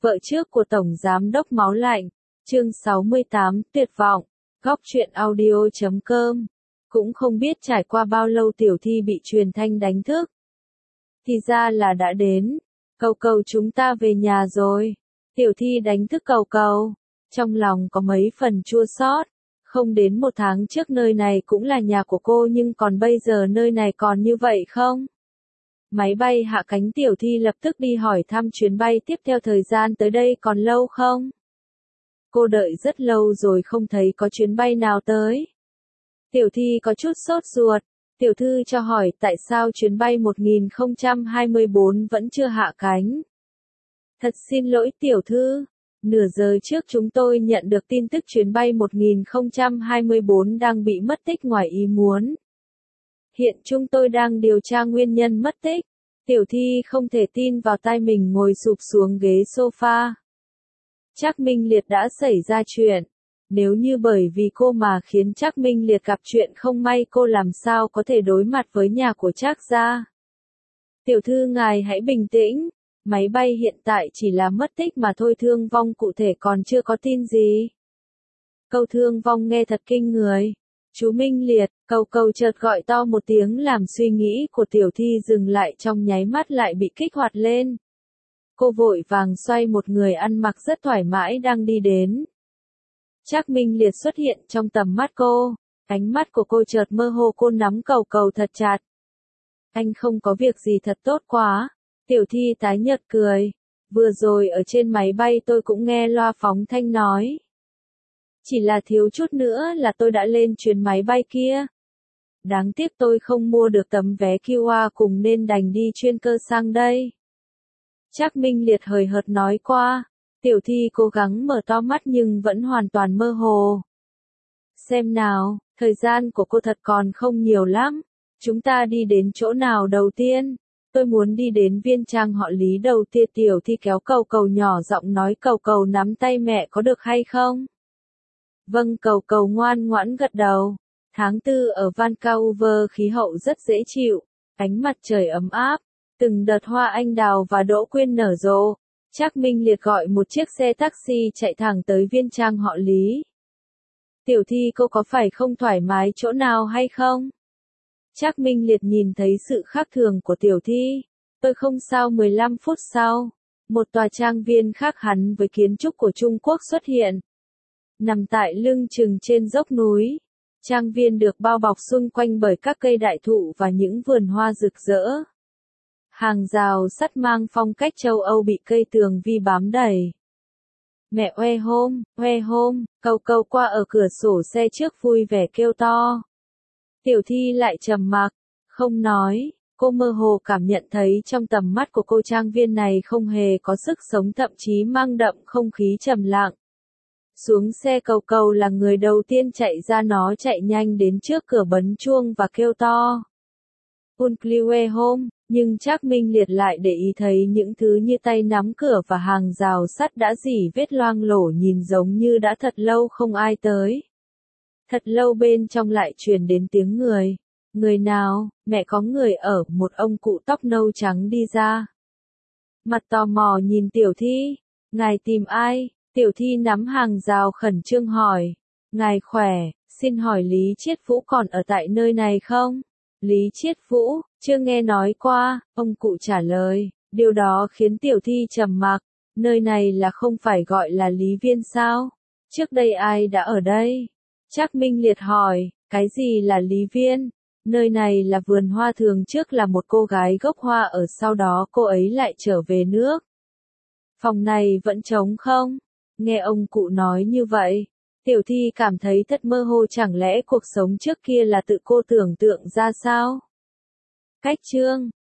Vợ trước của Tổng Giám đốc Máu Lạnh, chương 68, tuyệt vọng, góc truyện audio.com. Cũng không biết trải qua bao lâu Tiểu Thi bị truyền thanh đánh thức. Thì ra là đã đến, Cầu Cầu chúng ta về nhà rồi. Tiểu Thi đánh thức Cầu Cầu, trong lòng có mấy phần chua xót. Không đến 1 tháng trước nơi này cũng là nhà của cô nhưng còn bây giờ nơi này còn như vậy không? Máy bay hạ cánh Tiểu Thi lập tức đi hỏi thăm chuyến bay tiếp theo thời gian tới đây còn lâu không? Cô đợi rất lâu rồi không thấy có chuyến bay nào tới. Tiểu Thi có chút sốt ruột, tiểu thư cho hỏi tại sao chuyến bay 1024 vẫn chưa hạ cánh. Thật xin lỗi tiểu thư, nửa giờ trước chúng tôi nhận được tin tức chuyến bay 1024 đang bị mất tích ngoài ý muốn. Hiện chúng tôi đang điều tra nguyên nhân mất tích. Tiểu Thi không thể tin vào tai mình, ngồi sụp xuống ghế sofa. Trác Minh Liệt đã xảy ra chuyện. Nếu như bởi vì cô mà khiến Trác Minh Liệt gặp chuyện không may, cô làm sao có thể đối mặt với nhà của Trác gia? Tiểu thư ngài hãy bình tĩnh. Máy bay hiện tại chỉ là mất tích mà thôi, thương vong cụ thể còn chưa có tin gì. Câu thương vong nghe thật kinh người. Chú Minh Liệt, Cầu Cầu chợt gọi to một tiếng làm suy nghĩ của Tiểu Thi dừng lại, trong nháy mắt lại bị kích hoạt lên. Cô vội vàng xoay một người ăn mặc rất thoải mái đang đi đến. Trác Minh Liệt xuất hiện trong tầm mắt cô, ánh mắt của cô chợt mơ hồ, cô nắm Cầu Cầu thật chặt. Anh không có việc gì thật tốt quá. Tiểu Thi tái nhợt cười. Vừa rồi ở trên máy bay tôi cũng nghe loa phóng thanh nói. Chỉ là thiếu chút nữa là tôi đã lên chuyến máy bay kia. Đáng tiếc tôi không mua được tấm vé QR cùng nên đành đi chuyên cơ sang đây. Trác Minh Liệt hời hợt nói qua. Tiểu Thi cố gắng mở to mắt nhưng vẫn hoàn toàn mơ hồ. Xem nào, thời gian của cô thật còn không nhiều lắm. Chúng ta đi đến chỗ nào đầu tiên? Tôi muốn đi đến viên trang họ Lý đầu tiên. Tiểu Thi kéo Cầu Cầu nhỏ giọng nói, Cầu Cầu nắm tay mẹ có được hay không? Vâng, Cầu Cầu ngoan ngoãn gật đầu. Tháng 4 ở Vancouver khí hậu rất dễ chịu, ánh mặt trời ấm áp, từng đợt hoa anh đào và đỗ quyên nở rộ. Trác Minh Liệt gọi một chiếc xe taxi chạy thẳng tới viên trang họ Lý. Tiểu Thi, cô có phải không thoải mái chỗ nào hay không? Trác Minh Liệt nhìn thấy sự khác thường của Tiểu Thi. Tôi không sao. 15 phút sau, một tòa trang viên khác hẳn với kiến trúc của Trung Quốc xuất hiện. Nằm tại lưng chừng trên dốc núi, trang viên được bao bọc xung quanh bởi các cây đại thụ và những vườn hoa rực rỡ. Hàng rào sắt mang phong cách châu Âu bị cây tường vi bám đầy. Mẹ oe hôm, Cầu Cầu qua ở cửa sổ xe trước vui vẻ kêu to. Tiểu Thi lại trầm mặc, không nói. Cô mơ hồ cảm nhận thấy trong tầm mắt của cô trang viên này không hề có sức sống, thậm chí mang đậm không khí trầm lặng. Xuống xe, Cầu Cầu là người đầu tiên chạy ra, nó chạy nhanh đến trước cửa bấm chuông và kêu to. Unclear home, nhưng Trác Minh Liệt lại để ý thấy những thứ như tay nắm cửa và hàng rào sắt đã rỉ vết loang lổ, nhìn giống như đã thật lâu không ai tới. Thật lâu bên trong lại truyền đến tiếng người. Người nào? Mẹ có người ở. Một ông cụ tóc nâu trắng đi ra. Mặt tò mò nhìn Tiểu Thi. Ngài tìm ai? Tiểu Thi nắm hàng rào khẩn trương hỏi. Ngài khỏe, xin hỏi Lý Chiết Vũ còn ở tại nơi này không? Lý Chiết Vũ, chưa nghe nói qua, ông cụ trả lời. Điều đó khiến Tiểu Thi trầm mặc. Nơi này là không phải gọi là Lý Viên sao? Trước đây ai đã ở đây? Trác Minh Liệt hỏi, cái gì là Lý Viên? Nơi này là vườn hoa, thường trước là một cô gái gốc hoa ở, sau đó cô ấy lại trở về nước. Phòng này vẫn trống không? Nghe ông cụ nói như vậy, Tiểu Thi cảm thấy thật mơ hồ, chẳng lẽ cuộc sống trước kia là tự cô tưởng tượng ra sao? Cách chương